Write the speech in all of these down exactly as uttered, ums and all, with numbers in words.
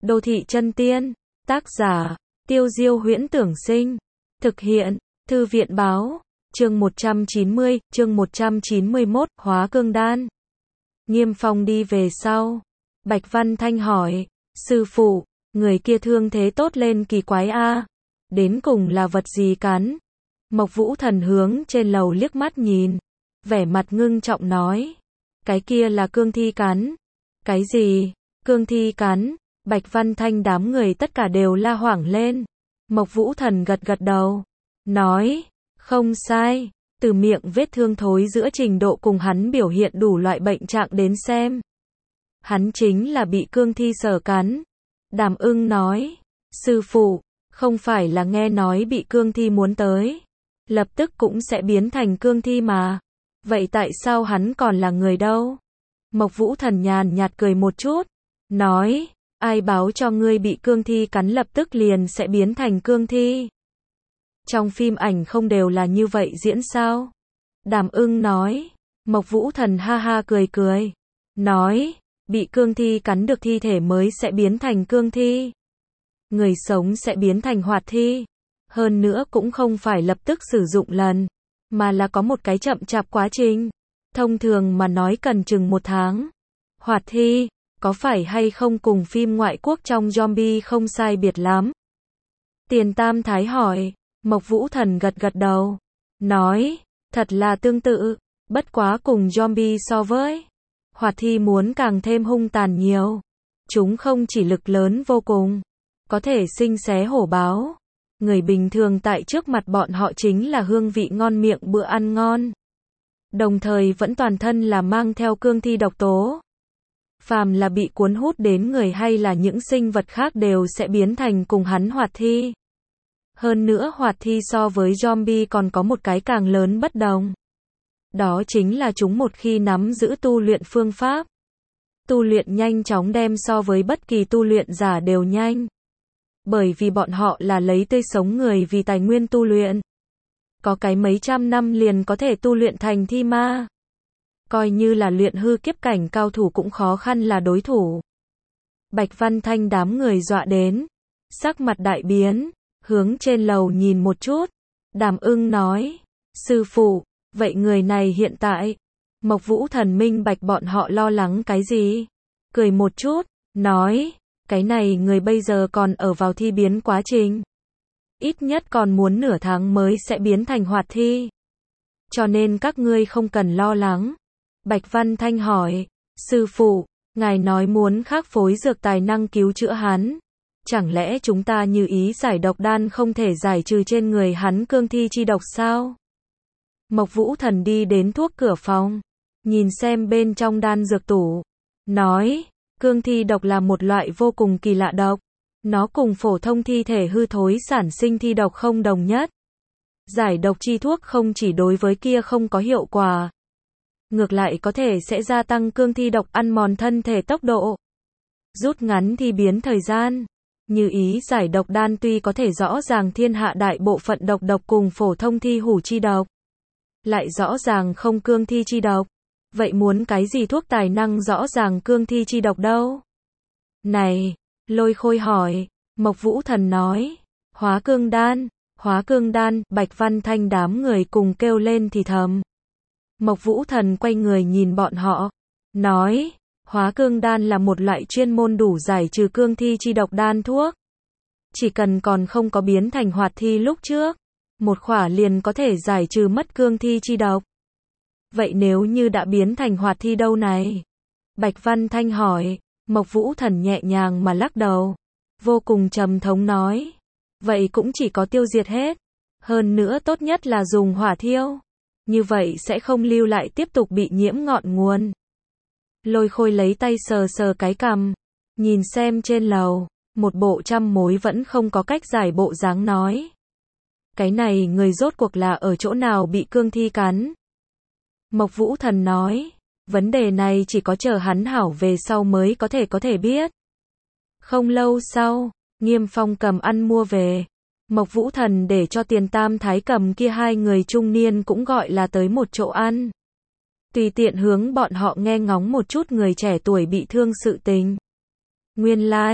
Đô thị chân tiên, tác giả, Tiêu Diêu Huyễn Tưởng Sinh, thực hiện, Thư viện Báo, chương một trăm chín mươi, chương một trăm chín mươi mốt, hóa cương đan. Nghiêm Phong đi về sau. Bạch Văn Thanh hỏi, sư phụ, người kia thương thế tốt lên kỳ quái a, đến cùng là vật gì cắn? Mộc Vũ Thần hướng trên lầu liếc mắt nhìn, vẻ mặt ngưng trọng nói, cái kia là cương thi cắn. Cái gì? Cương thi cắn? Bạch Văn Thanh đám người tất cả đều la hoảng lên. Mộc Vũ Thần gật gật đầu, nói, không sai, từ miệng vết thương thối giữa trình độ cùng hắn biểu hiện đủ loại bệnh trạng đến xem, hắn chính là bị cương thi sở cắn. Đàm Ưng nói, sư phụ, không phải là nghe nói bị cương thi muốn tới, lập tức cũng sẽ biến thành cương thi mà, vậy tại sao hắn còn là người đâu? Mộc Vũ Thần nhàn nhạt cười một chút, nói, ai báo cho ngươi bị cương thi cắn lập tức liền sẽ biến thành cương thi? Trong phim ảnh không đều là như vậy diễn sao? Đàm Ưng nói. Mộc Vũ Thần ha ha cười cười, nói, bị cương thi cắn được thi thể mới sẽ biến thành cương thi. Người sống sẽ biến thành hoạt thi. Hơn nữa cũng không phải lập tức sử dụng lần, mà là có một cái chậm chạp quá trình. Thông thường mà nói cần chừng một tháng. Hoạt thi, có phải hay không cùng phim ngoại quốc trong zombie không sai biệt lắm? Tiền Tam Thái hỏi. Mộc Vũ Thần gật gật đầu, nói, thật là tương tự, bất quá cùng zombie so với hoạt thi muốn càng thêm hung tàn nhiều. Chúng không chỉ lực lớn vô cùng, có thể sinh xé hổ báo. Người bình thường tại trước mặt bọn họ chính là hương vị ngon miệng bữa ăn ngon. Đồng thời vẫn toàn thân là mang theo cương thi độc tố. Phàm là bị cuốn hút đến người hay là những sinh vật khác đều sẽ biến thành cùng hắn hoạt thi. Hơn nữa hoạt thi so với zombie còn có một cái càng lớn bất đồng. Đó chính là chúng một khi nắm giữ tu luyện phương pháp, tu luyện nhanh chóng đem so với bất kỳ tu luyện giả đều nhanh. Bởi vì bọn họ là lấy tươi sống người vì tài nguyên tu luyện. Có cái mấy trăm năm liền có thể tu luyện thành thi ma. Coi như là luyện hư kiếp cảnh cao thủ cũng khó khăn là đối thủ. Bạch Văn Thanh đám người dọa đến, sắc mặt đại biến, hướng trên lầu nhìn một chút. Đàm Ưng nói, sư phụ, vậy người này hiện tại? Mộc Vũ Thần minh bạch bọn họ lo lắng cái gì? Cười một chút, nói, cái này người bây giờ còn ở vào thi biến quá trình. Ít nhất còn muốn nửa tháng mới sẽ biến thành hoạt thi. Cho nên các ngươi không cần lo lắng. Bạch Văn Thanh hỏi, sư phụ, ngài nói muốn khắc phối dược tài năng cứu chữa hắn. Chẳng lẽ chúng ta như ý giải độc đan không thể giải trừ trên người hắn cương thi chi độc sao? Mộc Vũ Thần đi đến thuốc cửa phòng, nhìn xem bên trong đan dược tủ, nói, cương thi độc là một loại vô cùng kỳ lạ độc. Nó cùng phổ thông thi thể hư thối sản sinh thi độc không đồng nhất. Giải độc chi thuốc không chỉ đối với kia không có hiệu quả, ngược lại có thể sẽ gia tăng cương thi độc ăn mòn thân thể tốc độ, rút ngắn thi biến thời gian. Như ý giải độc đan tuy có thể rõ ràng thiên hạ đại bộ phận độc độc cùng phổ thông thi hủ chi độc, lại rõ ràng không cương thi chi độc. Vậy muốn cái gì thuốc tài năng rõ ràng cương thi chi độc đâu? Này, Lôi Khôi hỏi. Mộc Vũ Thần nói, hóa cương đan. Hóa cương đan. Bạch Văn Thanh đám người cùng kêu lên thì thầm. Mộc Vũ Thần quay người nhìn bọn họ, nói, hóa cương đan là một loại chuyên môn đủ giải trừ cương thi chi độc đan thuốc. Chỉ cần còn không có biến thành hoạt thi lúc trước, một khỏa liền có thể giải trừ mất cương thi chi độc. Vậy nếu như đã biến thành hoạt thi đâu này? Bạch Văn Thanh hỏi. Mộc Vũ Thần nhẹ nhàng mà lắc đầu, vô cùng trầm thống nói, vậy cũng chỉ có tiêu diệt hết. Hơn nữa tốt nhất là dùng hỏa thiêu, như vậy sẽ không lưu lại tiếp tục bị nhiễm ngọn nguồn. Lôi Khôi lấy tay sờ sờ cái cằm, nhìn xem trên lầu, một bộ trăm mối vẫn không có cách giải bộ dáng nói, cái này người rốt cuộc là ở chỗ nào bị cương thi cắn? Mộc Vũ Thần nói, vấn đề này chỉ có chờ hắn hảo về sau mới có thể có thể biết. Không lâu sau, Nghiêm Phong cầm ăn mua về. Mộc Vũ Thần để cho Tiền Tam Thái cầm kia hai người trung niên cũng gọi là tới một chỗ ăn. Tùy tiện hướng bọn họ nghe ngóng một chút người trẻ tuổi bị thương sự tình. Nguyên lai, like,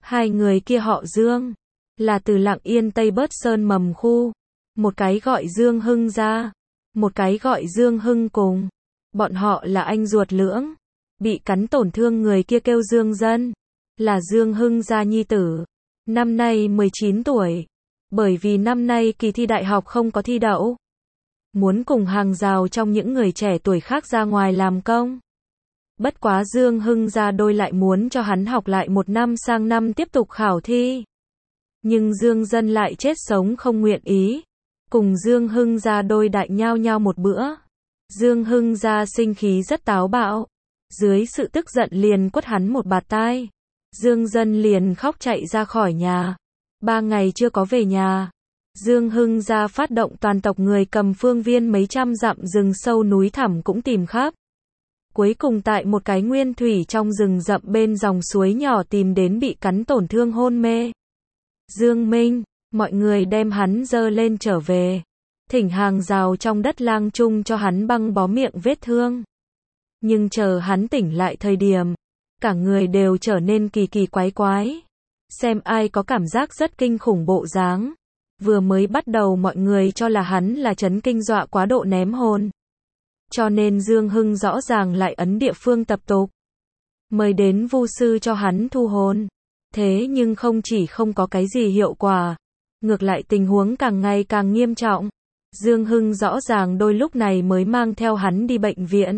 Hai người kia họ Dương, là từ Lặng Yên Tây Bớt Sơn Mầm Khu. Một cái gọi Dương Hưng Gia, một cái gọi Dương Hưng Cùng. Bọn họ là anh ruột lưỡng. Bị cắn tổn thương người kia kêu Dương Dân, là Dương Hưng Gia nhi tử. Năm nay mười chín tuổi. Bởi vì năm nay kỳ thi đại học không có thi đậu. Muốn cùng hàng rào trong những người trẻ tuổi khác ra ngoài làm công. Bất quá Dương Hưng Gia đôi lại muốn cho hắn học lại một năm sang năm tiếp tục khảo thi. Nhưng Dương Dân lại chết sống không nguyện ý. Cùng Dương Hưng Gia đôi đại nhao nhao một bữa. Dương Hưng Gia sinh khí rất táo bạo. Dưới sự tức giận liền quất hắn một bạt tai. Dương Dân liền khóc chạy ra khỏi nhà. Ba ngày chưa có về nhà. Dương Hưng Gia phát động toàn tộc người cầm phương viên mấy trăm dặm rừng sâu núi thẳm cũng tìm khắp. Cuối cùng tại một cái nguyên thủy trong rừng rậm bên dòng suối nhỏ tìm đến bị cắn tổn thương hôn mê. Dương Minh, mọi người đem hắn dơ lên trở về. Thỉnh hàng rào trong đất lang chung cho hắn băng bó miệng vết thương. Nhưng chờ hắn tỉnh lại thời điểm, cả người đều trở nên kỳ kỳ quái quái. Xem ai có cảm giác rất kinh khủng bộ dáng. Vừa mới bắt đầu mọi người cho là hắn là chấn kinh dọa quá độ ném hồn. Cho nên Dương Hưng rõ ràng lại ấn địa phương tập tục. Mời đến vu sư cho hắn thu hồn. Thế nhưng không chỉ không có cái gì hiệu quả. Ngược lại tình huống càng ngày càng nghiêm trọng. Dương Hưng rõ ràng đôi lúc này mới mang theo hắn đi bệnh viện.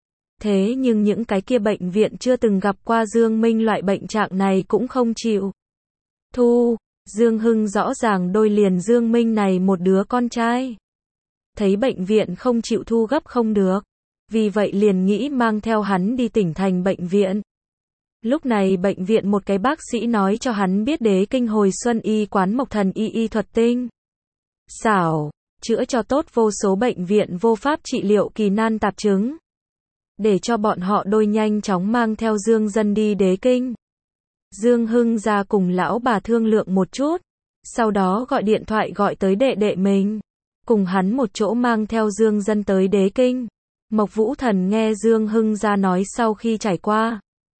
Thế nhưng những cái kia bệnh viện chưa từng gặp qua Dương Minh loại bệnh trạng này cũng không chịu thu. Dương Hưng rõ ràng đôi liền Dương Minh này một đứa con trai. Thấy bệnh viện không chịu thu gấp không được. Vì vậy liền nghĩ mang theo hắn đi tỉnh thành bệnh viện. Lúc này bệnh viện một cái bác sĩ nói cho hắn biết đế kinh hồi xuân y quán mộc thần y y thuật tinh xảo, chữa cho tốt vô số bệnh viện vô pháp trị liệu kỳ nan tạp chứng. Để cho bọn họ đôi nhanh chóng mang theo Dương Dân đi đế kinh. Dương Hưng ra cùng lão bà thương lượng một chút. Sau đó gọi điện thoại gọi tới đệ đệ mình. Cùng hắn một chỗ mang theo Dương Dân tới đế kinh. Mộc Vũ Thần nghe Dương Hưng ra nói sau khi trải qua.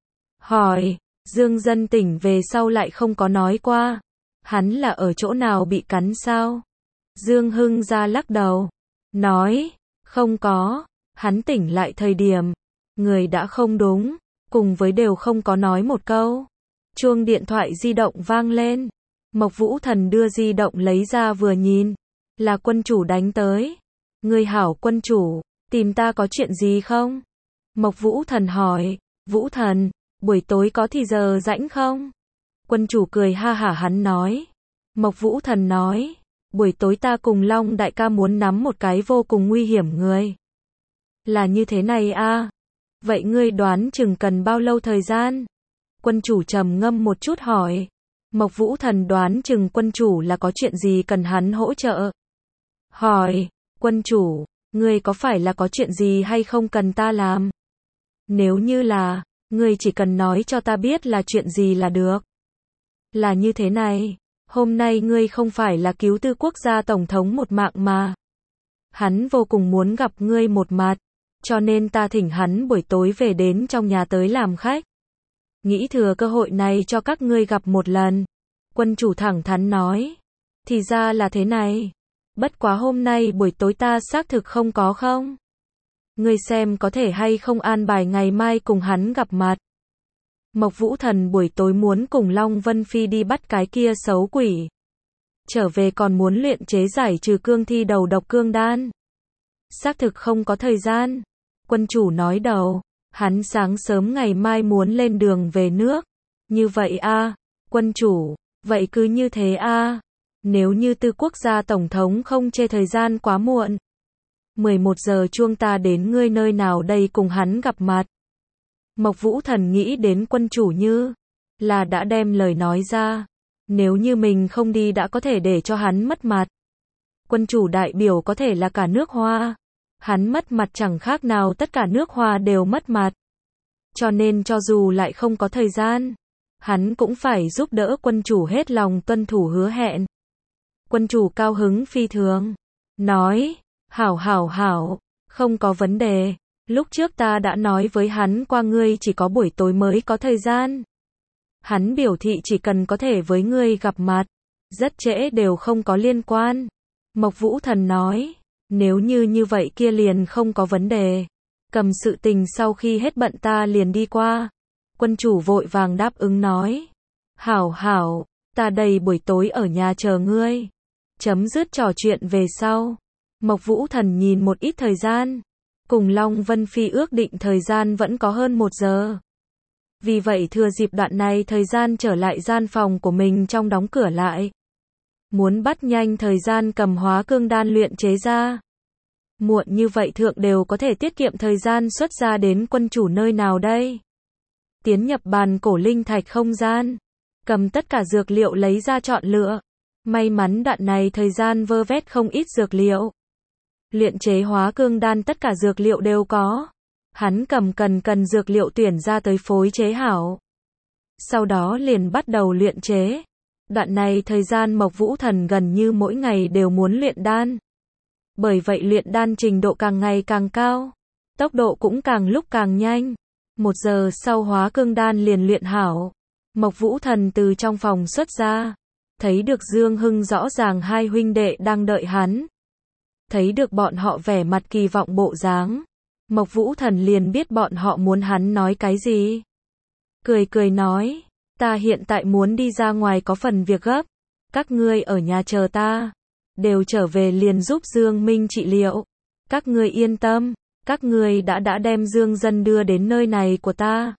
Hỏi, Dương Dân tỉnh về sau lại không có nói qua. Hắn là ở chỗ nào bị cắn sao? Dương Hưng ra lắc đầu. Nói, không có. Hắn tỉnh lại thời điểm. Người đã không đúng. Cùng với đều không có nói một câu. Chuông điện thoại di động vang lên. Mộc Vũ Thần đưa di động lấy ra vừa nhìn. Là quân chủ đánh tới. Người hảo quân chủ, tìm ta có chuyện gì không? Mộc Vũ Thần hỏi. Vũ Thần, buổi tối có thì giờ rảnh không? Quân chủ cười ha hả hắn nói. Mộc Vũ Thần nói. Buổi tối ta cùng Long đại ca muốn nắm một cái vô cùng nguy hiểm người. Là như thế này à? Vậy ngươi đoán chừng cần bao lâu thời gian? Quân chủ trầm ngâm một chút hỏi. Mộc Vũ Thần đoán chừng quân chủ là có chuyện gì cần hắn hỗ trợ. Hỏi, quân chủ, ngươi có phải là có chuyện gì hay không cần ta làm? Nếu như là, ngươi chỉ cần nói cho ta biết là chuyện gì là được. Là như thế này, hôm nay ngươi không phải là cứu tư quốc gia tổng thống một mạng mà. Hắn vô cùng muốn gặp ngươi một mặt, cho nên ta thỉnh hắn buổi tối về đến trong nhà tới làm khách. Nghĩ thừa cơ hội này cho các ngươi gặp một lần. Quân chủ thẳng thắn nói. Thì ra là thế này. Bất quá hôm nay buổi tối ta xác thực không có không? Ngươi xem có thể hay không an bài ngày mai cùng hắn gặp mặt. Mộc Vũ Thần buổi tối muốn cùng Long Vân Phi đi bắt cái kia xấu quỷ. Trở về còn muốn luyện chế giải trừ cương thi đầu độc cương đan. Xác thực không có thời gian. Quân chủ nói đầu. Hắn sáng sớm ngày mai muốn lên đường về nước. Như vậy a à, quân chủ, vậy cứ như thế a à. Nếu như tư quốc gia tổng thống không chê thời gian quá muộn. mười một giờ chuông ta đến ngươi nơi nào đây cùng hắn gặp mặt. Mộc Vũ Thần nghĩ đến quân chủ như là đã đem lời nói ra. Nếu như mình không đi đã có thể để cho hắn mất mặt. Quân chủ đại biểu có thể là cả nước Hoa. Hắn mất mặt chẳng khác nào tất cả nước Hoa đều mất mặt. Cho nên cho dù lại không có thời gian, hắn cũng phải giúp đỡ quân chủ hết lòng tuân thủ hứa hẹn. Quân chủ cao hứng phi thường. Nói, hảo hảo hảo, không có vấn đề. Lúc trước ta đã nói với hắn qua ngươi chỉ có buổi tối mới có thời gian. Hắn biểu thị chỉ cần có thể với ngươi gặp mặt, rất trễ đều không có liên quan. Mộc Vũ Thần nói, nếu như như vậy kia liền không có vấn đề. Cầm sự tình sau khi hết bận ta liền đi qua. Quân chủ vội vàng đáp ứng nói, hảo hảo, ta đây buổi tối ở nhà chờ ngươi. Chấm dứt trò chuyện về sau. Mộc Vũ Thần nhìn một ít thời gian. Cùng Long Vân Phi ước định thời gian vẫn có hơn một giờ. Vì vậy thừa dịp đoạn này thời gian trở lại gian phòng của mình trong đóng cửa lại. Muốn bắt nhanh thời gian cầm hóa cương đan luyện chế ra. Muộn như vậy thượng đều có thể tiết kiệm thời gian xuất ra đến quân chủ nơi nào đây. Tiến nhập bàn cổ linh thạch không gian. Cầm tất cả dược liệu lấy ra chọn lựa. May mắn đoạn này thời gian vơ vét không ít dược liệu. Luyện chế hóa cương đan tất cả dược liệu đều có. Hắn cầm cần cần dược liệu tuyển ra tới phối chế hảo. Sau đó liền bắt đầu luyện chế. Đoạn này thời gian Mộc Vũ Thần gần như mỗi ngày đều muốn luyện đan. Bởi vậy luyện đan trình độ càng ngày càng cao. Tốc độ cũng càng lúc càng nhanh. Một giờ sau hóa cương đan liền luyện hảo. Mộc Vũ Thần từ trong phòng xuất ra. Thấy được Dương Hưng rõ ràng hai huynh đệ đang đợi hắn. Thấy được bọn họ vẻ mặt kỳ vọng bộ dáng. Mộc Vũ Thần liền biết bọn họ muốn hắn nói cái gì. Cười cười nói, ta hiện tại muốn đi ra ngoài có phần việc gấp. Các ngươi ở nhà chờ ta. Đều trở về liền giúp Dương Minh trị liệu. Các ngươi yên tâm, các ngươi đã đã đem Dương Dân đưa đến nơi này của ta.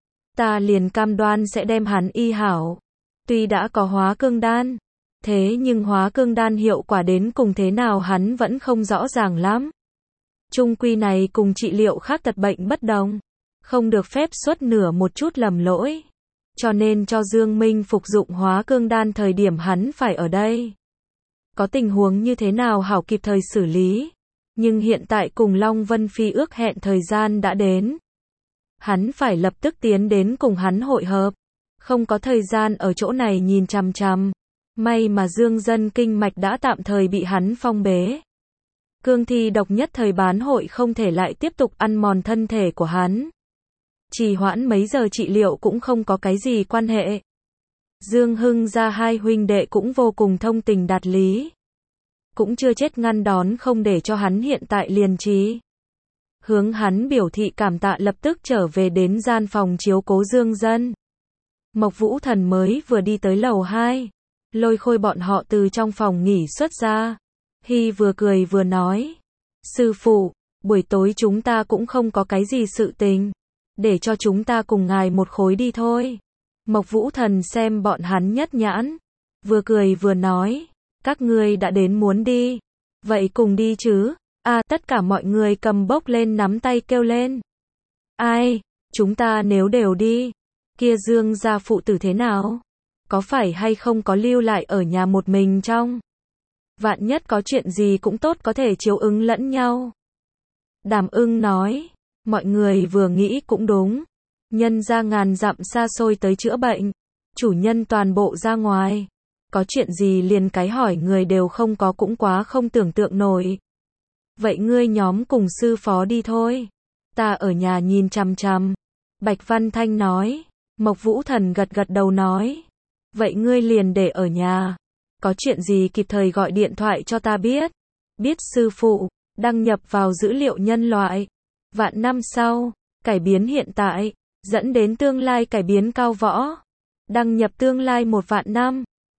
Ta liền cam đoan sẽ đem hắn y hảo. Tuy đã có hóa cương đan, thế nhưng hóa cương đan hiệu quả đến cùng thế nào hắn vẫn không rõ ràng lắm. Trung quy này cùng trị liệu khác tật bệnh bất đồng. Không được phép xuất nửa một chút lầm lỗi. Cho nên cho Dương Minh phục dụng hóa cương đan thời điểm hắn phải ở đây. Có tình huống như thế nào hảo kịp thời xử lý. Nhưng hiện tại cùng Long Vân Phi ước hẹn thời gian đã đến. Hắn phải lập tức tiến đến cùng hắn hội hợp. Không có thời gian ở chỗ này nhìn chằm chằm. May mà Dương Dân kinh mạch đã tạm thời bị hắn phong bế. Cương thi độc nhất thời bán hội không thể lại tiếp tục ăn mòn thân thể của hắn. Trì hoãn mấy giờ trị liệu cũng không có cái gì quan hệ. Dương Hưng ra hai huynh đệ cũng vô cùng thông tình đạt lý. Cũng chưa chết ngăn đón không để cho hắn hiện tại liền trí. Hướng hắn biểu thị cảm tạ lập tức trở về đến gian phòng chiếu cố Dương Dân. Mộc Vũ Thần mới vừa đi tới lầu hai. Lôi Khôi bọn họ từ trong phòng nghỉ xuất ra. Hy vừa cười vừa nói. Sư phụ, buổi tối chúng ta cũng không có cái gì sự tình. Để cho chúng ta cùng ngài một khối đi thôi. Mộc Vũ Thần xem bọn hắn nhất nhãn. Vừa cười vừa nói. Các ngươi đã đến muốn đi. Vậy cùng đi chứ. À tất cả mọi người cầm bốc lên nắm tay kêu lên. Ai, chúng ta nếu đều đi. Kia Dương gia phụ tử thế nào? Có phải hay không có lưu lại ở nhà một mình trong? Vạn nhất có chuyện gì cũng tốt có thể chiếu ứng lẫn nhau. Đàm Ưng nói, mọi người vừa nghĩ cũng đúng. Nhân ra ngàn dặm xa xôi tới chữa bệnh. Chủ nhân toàn bộ ra ngoài. Có chuyện gì liền cái hỏi người đều không có cũng quá không tưởng tượng nổi. Vậy ngươi nhóm cùng sư phó đi thôi. Ta ở nhà nhìn chằm chằm. Bạch Văn Thanh nói. Mộc Vũ Thần gật gật đầu nói. Vậy ngươi liền để ở nhà. Có chuyện gì kịp thời gọi điện thoại cho ta biết. Biết sư phụ. Đăng nhập vào dữ liệu nhân loại. Vạn năm sau. Cải biến hiện tại. Dẫn đến tương lai cải biến cao võ. Đăng nhập tương lai một vạn năm.